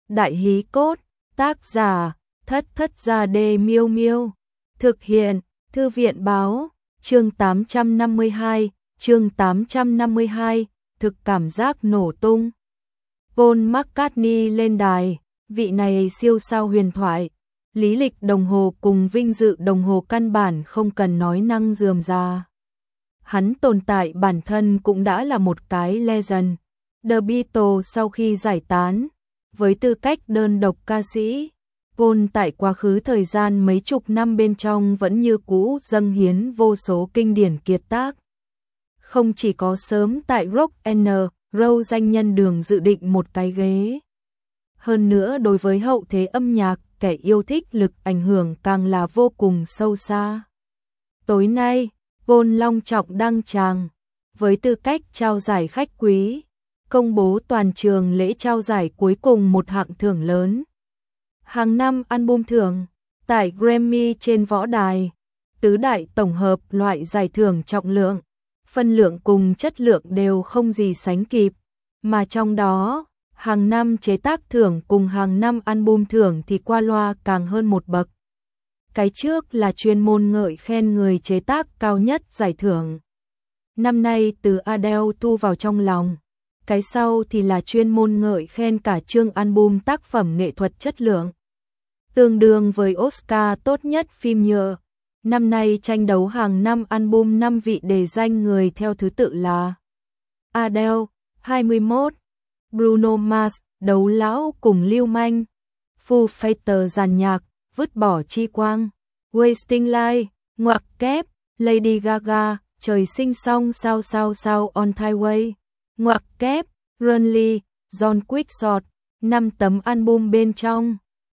Đại hí cốt, tác giả, Thất Thất Gia Đê Miêu Miêu. Thực hiện, Thư viện báo, chương 852, thực cảm giác nổ tung. Paul McCartney lên đài, vị này siêu sao huyền thoại. Lý lịch đồng hồ cùng vinh dự đồng hồ căn bản không cần nói năng rườm rà. Hắn tồn tại bản thân cũng đã là một cái legend. The Beatles sau khi giải tán, với tư cách đơn độc ca sĩ, Paul tại quá khứ thời gian mấy chục năm bên trong vẫn như cũ dâng hiến vô số kinh điển kiệt tác. Không chỉ có sớm tại Rock and Roll danh nhân đường dự định một cái ghế. Hơn nữa đối với hậu thế âm nhạc, kẻ yêu thích lực ảnh hưởng càng là vô cùng sâu xa. Tối nay, Paul long trọng đăng tràng, với tư cách trao giải khách quý, công bố toàn trường lễ trao giải cuối cùng một hạng thưởng lớn. Hàng năm album thưởng, tại Grammy trên võ đài, tứ đại tổng hợp loại giải thưởng trọng lượng, phân lượng cùng chất lượng đều không gì sánh kịp, mà trong đó, hàng năm chế tác thưởng cùng hàng năm album thưởng thì qua loa càng hơn một bậc. Cái trước là chuyên môn ngợi khen người chế tác cao nhất giải thưởng. Năm nay từ Adele thu vào trong lòng. Cái sau thì là chuyên môn ngợi khen cả chương album tác phẩm nghệ thuật chất lượng. Tương đương với Oscar tốt nhất phim nhựa. Năm nay tranh đấu hàng năm album 5 vị đề danh người theo thứ tự là Adele, 21, Bruno Mars, đấu lão cùng lưu manh, Foo Fighters dàn nhạc, vứt bỏ chi quang, Wasting Light, ngoặc kép, Lady Gaga, trời sinh song sao on highway, ngoặc kép, Runly, John Quickshot, 5 tấm album bên trong,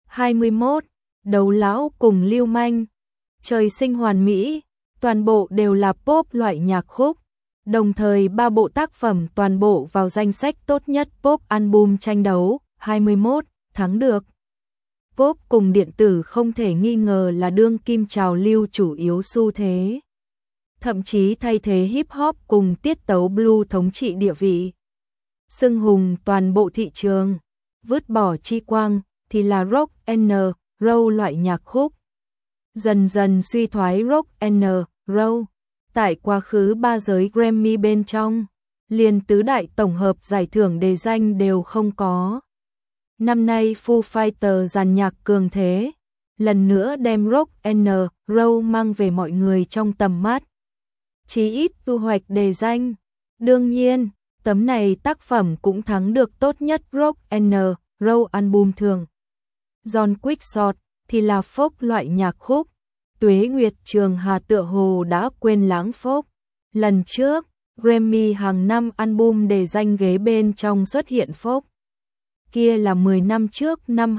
21, đấu lão cùng lưu manh, trời sinh hoàn mỹ, toàn bộ đều là pop loại nhạc khúc. Đồng thời 3 bộ tác phẩm toàn bộ vào danh sách tốt nhất pop album tranh đấu, 21, thắng được. Pop cùng điện tử không thể nghi ngờ là đương kim trào lưu chủ yếu xu thế. Thậm chí thay thế hip hop cùng tiết tấu blue thống trị địa vị. Xưng hùng toàn bộ thị trường, vứt bỏ chi quang thì là rock and roll loại nhạc khúc. Dần dần suy thoái rock and roll. Tại quá khứ 3 giới Grammy bên trong, liền tứ đại tổng hợp giải thưởng đề danh đều không có. Năm nay Foo Fighters dàn nhạc cường thế, lần nữa đem rock and roll mang về mọi người trong tầm mắt. Chí ít thu hoạch đề danh. Đương nhiên, tấm này tác phẩm cũng thắng được tốt nhất rock and roll album thường. John Quickshot thì là folk loại nhạc khúc. Tuế Nguyệt Trường Hà tựa hồ đã quên lãng folk. Lần trước, Grammy hàng năm album đề danh ghế bên trong xuất hiện folk. Kia là 10 năm trước năm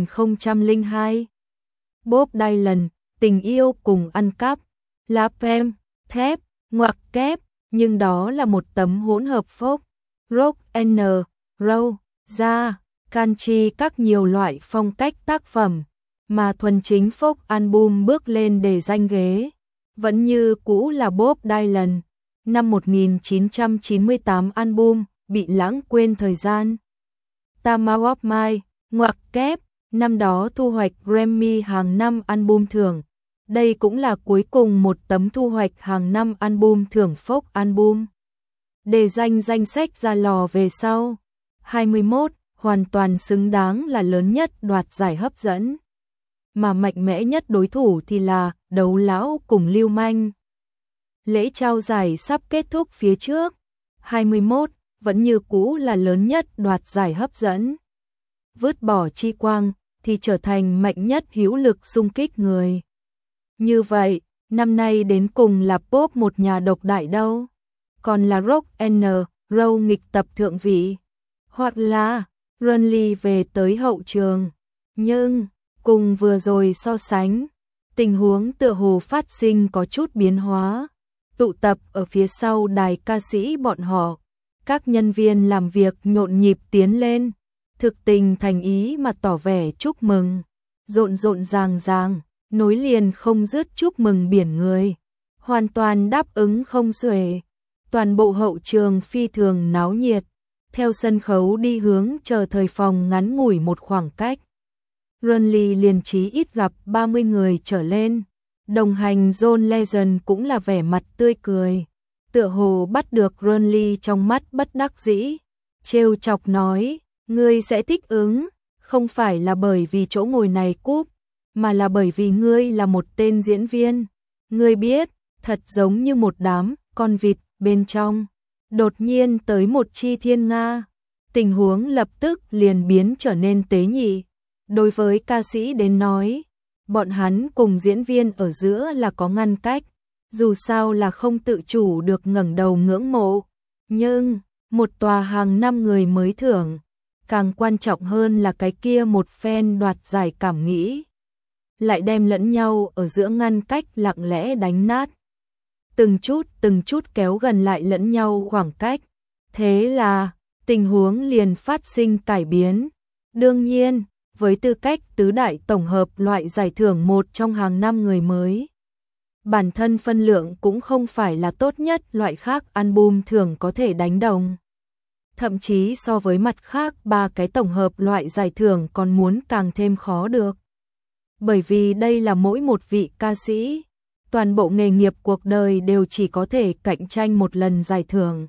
2002. Bob Dylan, tình yêu cùng ăn cắp, lá pem, thép, ngoặc kép, nhưng đó là một tấm hỗn hợp folk, rock and roll, jazz, country các nhiều loại phong cách tác phẩm. Mà thuần chính folk album bước lên để danh ghế, vẫn như cũ là Bob Dylan, năm 1998 album, bị lãng quên thời gian. Time of My, ngoặc kép, năm đó thu hoạch Grammy hàng năm album thưởng, đây cũng là cuối cùng một tấm thu hoạch hàng năm album thưởng folk album. Để danh sách ra lò về sau, 21, hoàn toàn xứng đáng là lớn nhất đoạt giải hấp dẫn. Mà mạnh mẽ nhất đối thủ thì là đấu lão cùng lưu manh. Lễ trao giải sắp kết thúc phía trước, 21 vẫn như cũ là lớn nhất đoạt giải hấp dẫn. Vứt bỏ chi quang thì trở thành mạnh nhất hữu lực xung kích người. Như vậy, năm nay đến cùng là pop một nhà độc đại đâu, còn là rock and roll nghịch tập thượng vị, hoặc là Runly về tới hậu trường. Nhưng cùng vừa rồi so sánh, tình huống tựa hồ phát sinh có chút biến hóa. Tụ tập ở phía sau đài ca sĩ bọn họ, các nhân viên làm việc nhộn nhịp tiến lên, thực tình thành ý mà tỏ vẻ chúc mừng, rộn ràng, nối liền không dứt chúc mừng biển người, hoàn toàn đáp ứng không xuể. Toàn bộ hậu trường phi thường náo nhiệt, theo sân khấu đi hướng chờ thời phòng ngắn ngủi một khoảng cách. Runley liền chí ít gặp 30 người trở lên. Đồng hành John Legend cũng là vẻ mặt tươi cười, tựa hồ bắt được Runley trong mắt bất đắc dĩ, trêu chọc nói, ngươi sẽ thích ứng, không phải là bởi vì chỗ ngồi này cúp, mà là bởi vì ngươi là một tên diễn viên. Ngươi biết, thật giống như một đám con vịt bên trong, đột nhiên tới một chi thiên nga, tình huống lập tức liền biến trở nên tế nhị. Đối với ca sĩ đến nói, bọn hắn cùng diễn viên ở giữa là có ngăn cách, dù sao là không tự chủ được ngẩng đầu ngưỡng mộ. Nhưng, một tòa hàng năm người mới thưởng, càng quan trọng hơn là cái kia một phen đoạt giải cảm nghĩ, lại đem lẫn nhau ở giữa ngăn cách lặng lẽ đánh nát. Từng chút kéo gần lại lẫn nhau khoảng cách. Thế là, tình huống liền phát sinh cải biến. Đương nhiên, với tư cách tứ đại tổng hợp loại giải thưởng một trong hàng năm người mới, bản thân phân lượng cũng không phải là tốt nhất loại khác album thường có thể đánh đồng. Thậm chí so với mặt khác ba cái tổng hợp loại giải thưởng còn muốn càng thêm khó được. Bởi vì đây là mỗi một vị ca sĩ, toàn bộ nghề nghiệp cuộc đời đều chỉ có thể cạnh tranh một lần giải thưởng.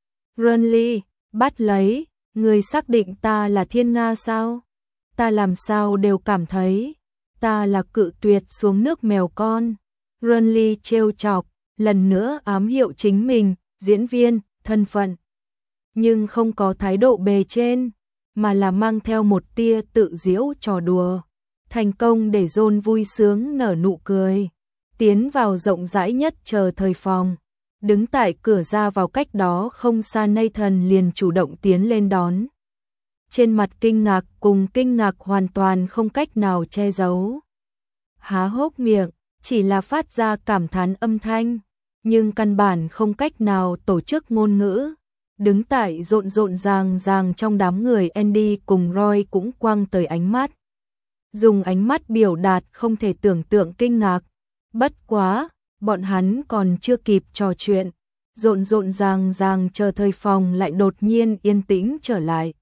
Runley, bắt lấy, người xác định ta là thiên nga sao? Ta làm sao đều cảm thấy, ta là cự tuyệt xuống nước mèo con. Runley trêu chọc, lần nữa ám hiệu chính mình, diễn viên, thân phận. Nhưng không có thái độ bề trên, mà là mang theo một tia tự giễu trò đùa. Thành công để John vui sướng nở nụ cười, tiến vào rộng rãi nhất chờ thời phòng. Đứng tại cửa ra vào cách đó không xa Nathan liền chủ động tiến lên đón. Trên mặt kinh ngạc cùng kinh ngạc hoàn toàn không cách nào che giấu. Há hốc miệng, chỉ là phát ra cảm thán âm thanh, nhưng căn bản không cách nào tổ chức ngôn ngữ. Đứng tại rộn ràng trong đám người, Andy cùng Roy cũng quăng tới ánh mắt. Dùng ánh mắt biểu đạt không thể tưởng tượng kinh ngạc. Bất quá, bọn hắn còn chưa kịp trò chuyện, rộn ràng chờ thời phòng lại đột nhiên yên tĩnh trở lại.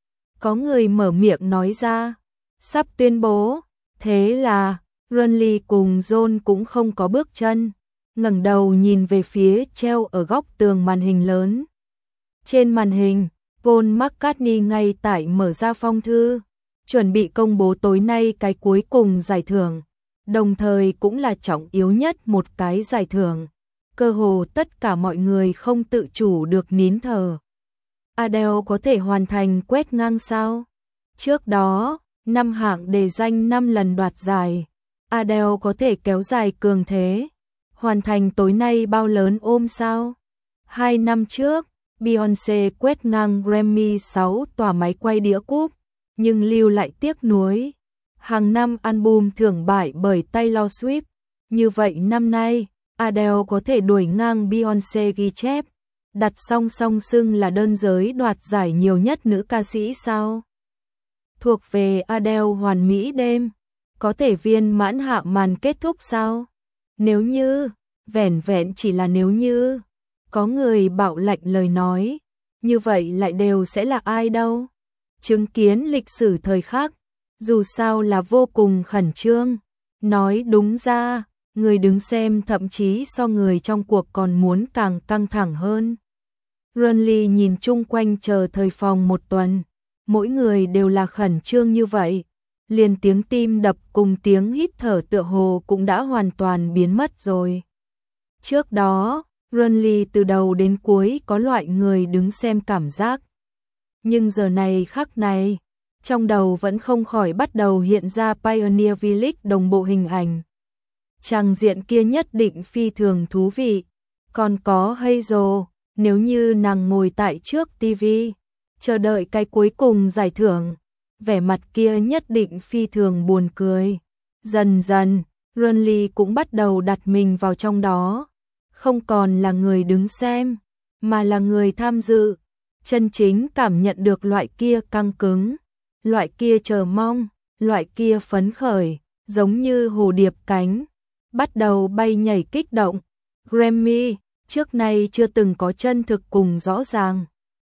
Có người mở miệng nói ra, sắp tuyên bố. Thế là, Runley cùng John cũng không có bước chân, ngẩng đầu nhìn về phía treo ở góc tường màn hình lớn. Trên màn hình, Paul McCartney ngay tại mở ra phong thư, chuẩn bị công bố tối nay cái cuối cùng giải thưởng, đồng thời cũng là trọng yếu nhất một cái giải thưởng. Cơ hồ tất cả mọi người không tự chủ được nín thở. Adele có thể hoàn thành quét ngang sao? Trước đó, 5 hạng đề danh 5 lần đoạt giải, Adele có thể kéo dài cường thế, hoàn thành tối nay bao lớn ôm sao? 2 năm trước, Beyoncé quét ngang Grammy 6 tòa máy quay đĩa cúp, nhưng lưu lại tiếc nuối. Hàng năm album thưởng bại bởi Taylor Swift, như vậy năm nay, Adele có thể đuổi ngang Beyoncé ghi chép, đặt song song xưng là đơn giới đoạt giải nhiều nhất nữ ca sĩ sao? Thuộc về Adele hoàn mỹ đêm, có thể viên mãn hạ màn kết thúc sao? Nếu như, vẻn vẹn chỉ là nếu như, có người bạo lệnh lời nói, như vậy lại đều sẽ là ai đâu? Chứng kiến lịch sử thời khắc, dù sao là vô cùng khẩn trương. Nói đúng ra, người đứng xem thậm chí so người trong cuộc còn muốn càng căng thẳng hơn. Runley nhìn chung quanh chờ thời phòng một tuần, mỗi người đều là khẩn trương như vậy, liền tiếng tim đập cùng tiếng hít thở tựa hồ cũng đã hoàn toàn biến mất rồi. Trước đó, Runley từ đầu đến cuối có loại người đứng xem cảm giác. Nhưng giờ này khắc này, trong đầu vẫn không khỏi bắt đầu hiện ra Pioneer Village đồng bộ hình ảnh. Tràng diện kia nhất định phi thường thú vị. Còn có Hazel, nếu như nàng ngồi tại trước TV, chờ đợi cái cuối cùng giải thưởng, vẻ mặt kia nhất định phi thường buồn cười. Dần dần, Runley cũng bắt đầu đặt mình vào trong đó, không còn là người đứng xem, mà là người tham dự, chân chính cảm nhận được loại kia căng cứng, loại kia chờ mong, loại kia phấn khởi, giống như hồ điệp cánh, bắt đầu bay nhảy kích động. Grammy, trước nay chưa từng có chân thực cùng rõ ràng,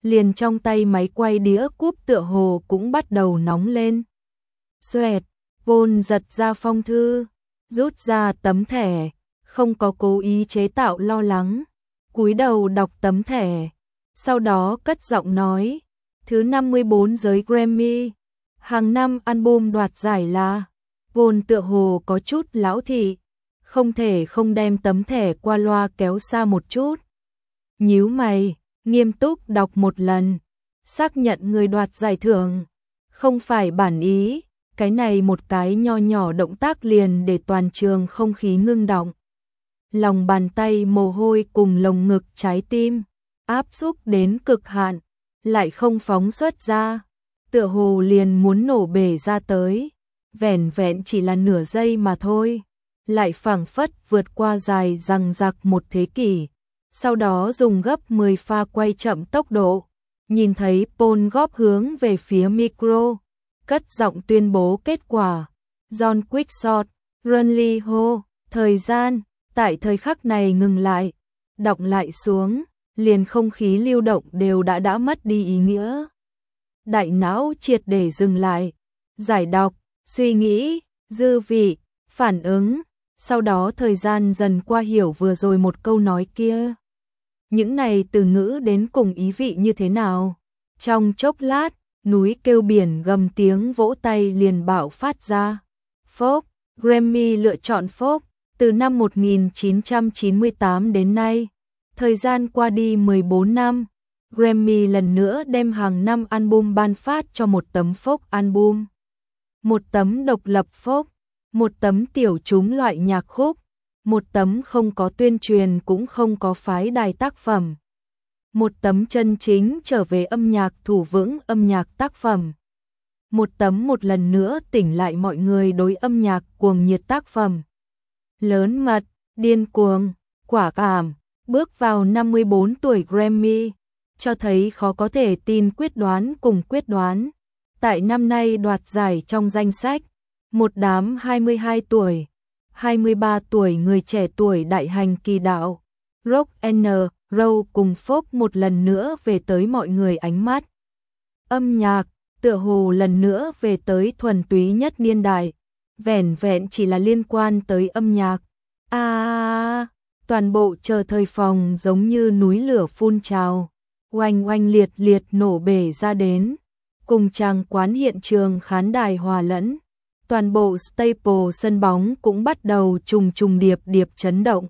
liền trong tay máy quay đĩa cúp tựa hồ cũng bắt đầu nóng lên. Xoẹt, Paul giật ra phong thư, rút ra tấm thẻ, không có cố ý chế tạo lo lắng, cúi đầu đọc tấm thẻ, sau đó cất giọng nói, thứ 54 giới Grammy, hàng năm album đoạt giải là, Paul tựa hồ có chút lão thị, không thể không đem tấm thẻ qua loa kéo xa một chút. Nhíu mày, nghiêm túc đọc một lần, xác nhận người đoạt giải thưởng, không phải bản ý, cái này một cái nho nhỏ động tác liền để toàn trường không khí ngưng đọng. Lòng bàn tay mồ hôi cùng lồng ngực trái tim, áp xúc đến cực hạn, lại không phóng xuất ra, tựa hồ liền muốn nổ bể ra tới, vẻn vẹn chỉ là nửa giây mà thôi, lại phảng phất vượt qua dài dằng dặc một thế kỷ. Sau đó dùng gấp 10 pha quay chậm tốc độ, nhìn thấy Paul góp hướng về phía micro, cất giọng tuyên bố kết quả. John Quickshot, Runley hô, thời gian, tại thời khắc này ngừng lại, đọng lại xuống, liền không khí lưu động đều đã mất đi ý nghĩa. Đại não triệt để dừng lại, giải đọc, suy nghĩ, dư vị, phản ứng, sau đó thời gian dần qua hiểu vừa rồi một câu nói kia. Những này từ ngữ đến cùng ý vị như thế nào? Trong chốc lát, núi kêu biển gầm tiếng vỗ tay liền bạo phát ra. Folk, Grammy lựa chọn folk, từ năm 1998 đến nay. Thời gian qua đi 14 năm, Grammy lần nữa đem hàng năm album ban phát cho một tấm folk album. Một tấm độc lập folk, một tấm tiểu chúng loại nhạc khúc, một tấm không có tuyên truyền cũng không có phái đài tác phẩm. Một tấm chân chính trở về âm nhạc thủ vững âm nhạc tác phẩm. Một tấm một lần nữa tỉnh lại mọi người đối âm nhạc cuồng nhiệt tác phẩm. Lớn mật, điên cuồng, quả cảm, bước vào 54 tuổi Grammy, cho thấy khó có thể tin quyết đoán cùng quyết đoán. Tại năm nay đoạt giải trong danh sách, một đám 22 tuổi, 23 tuổi người trẻ tuổi đại hành kỳ đạo, rock and roll cùng folk một lần nữa về tới mọi người ánh mắt. Âm nhạc, tựa hồ lần nữa về tới thuần túy nhất niên đại, vẻn vẹn chỉ là liên quan tới âm nhạc. Toàn bộ chờ thời phòng giống như núi lửa phun trào, oanh oanh liệt liệt nổ bể ra đến, cùng tràng quán hiện trường khán đài hòa lẫn. Toàn bộ Staple sân bóng cũng bắt đầu trùng điệp chấn động.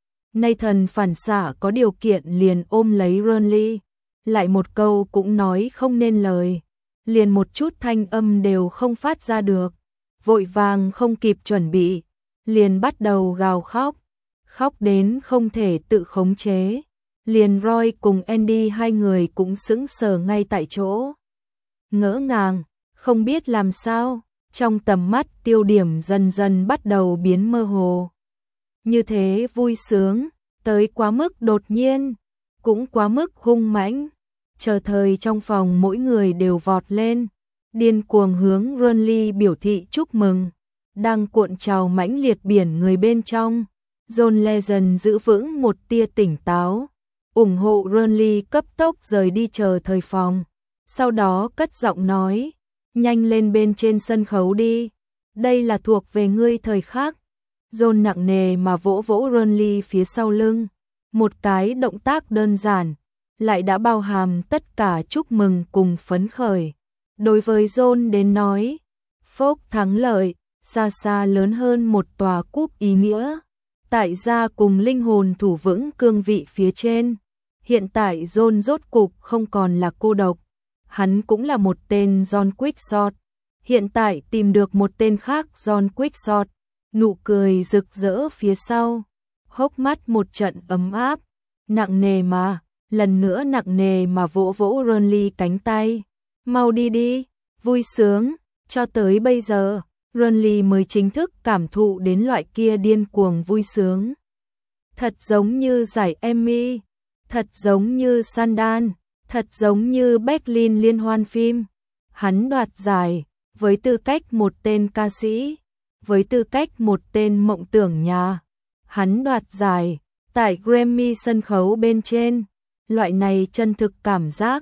Nathan phản xạ có điều kiện liền ôm lấy Runley, lại một câu cũng nói không nên lời, liền một chút thanh âm đều không phát ra được, vội vàng không kịp chuẩn bị, liền bắt đầu gào khóc, khóc đến không thể tự khống chế. Liền Roy cùng Andy hai người cũng sững sờ ngay tại chỗ, ngỡ ngàng, không biết làm sao. Trong tầm mắt tiêu điểm dần dần bắt đầu biến mơ hồ. Như thế vui sướng, tới quá mức đột nhiên, cũng quá mức hung mãnh. Chờ thời trong phòng mỗi người đều vọt lên, điên cuồng hướng Runley biểu thị chúc mừng. Đang cuộn trào mãnh liệt biển người bên trong, John Legend giữ vững một tia tỉnh táo, ủng hộ Runley cấp tốc rời đi chờ thời phòng. Sau đó cất giọng nói, nhanh lên bên trên sân khấu đi, đây là thuộc về ngươi thời khắc. John nặng nề mà vỗ vỗ Runley phía sau lưng, một cái động tác đơn giản, lại đã bao hàm tất cả chúc mừng cùng phấn khởi. Đối với John đến nói, folk thắng lợi, xa xa lớn hơn một tòa cúp ý nghĩa. Tại gia cùng linh hồn thủ vững cương vị phía trên, hiện tại John rốt cục không còn là cô độc. Hắn cũng là một tên John Quickshot, hiện tại tìm được một tên khác John Quickshot, nụ cười rực rỡ phía sau, hốc mắt một trận ấm áp, nặng nề mà, lần nữa nặng nề mà vỗ vỗ Runley cánh tay, mau đi đi, vui sướng, cho tới bây giờ, Runley mới chính thức cảm thụ đến loại kia điên cuồng vui sướng. Thật giống như giải Emmy, thật giống như Sundance, thật giống như Berlin liên hoan phim. Hắn đoạt giải, với tư cách một tên ca sĩ, với tư cách một tên mộng tưởng nhà. Hắn đoạt giải, tại Grammy sân khấu bên trên, loại này chân thực cảm giác,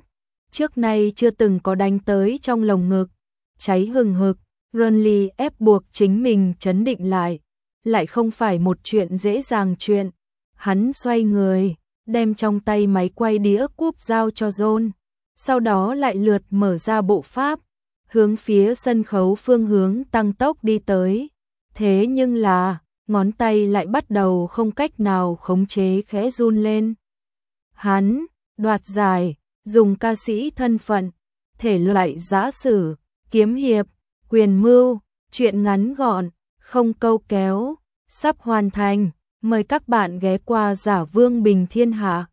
trước nay chưa từng có đánh tới trong lồng ngực, cháy hừng hực. Renly ép buộc chính mình trấn định lại không phải một chuyện dễ dàng chuyện. Hắn xoay người, đem trong tay máy quay đĩa cúp giao cho John, sau đó lại lượt mở ra bộ pháp, hướng phía sân khấu phương hướng tăng tốc đi tới. Thế nhưng là, ngón tay lại bắt đầu không cách nào khống chế khẽ run lên. Hắn đoạt giải, dùng ca sĩ thân phận, thể loại giã sử, kiếm hiệp, quyền mưu, truyện ngắn gọn, không câu kéo, sắp hoàn thành. Mời các bạn ghé qua Giả Vương Bình Thiên Hạ.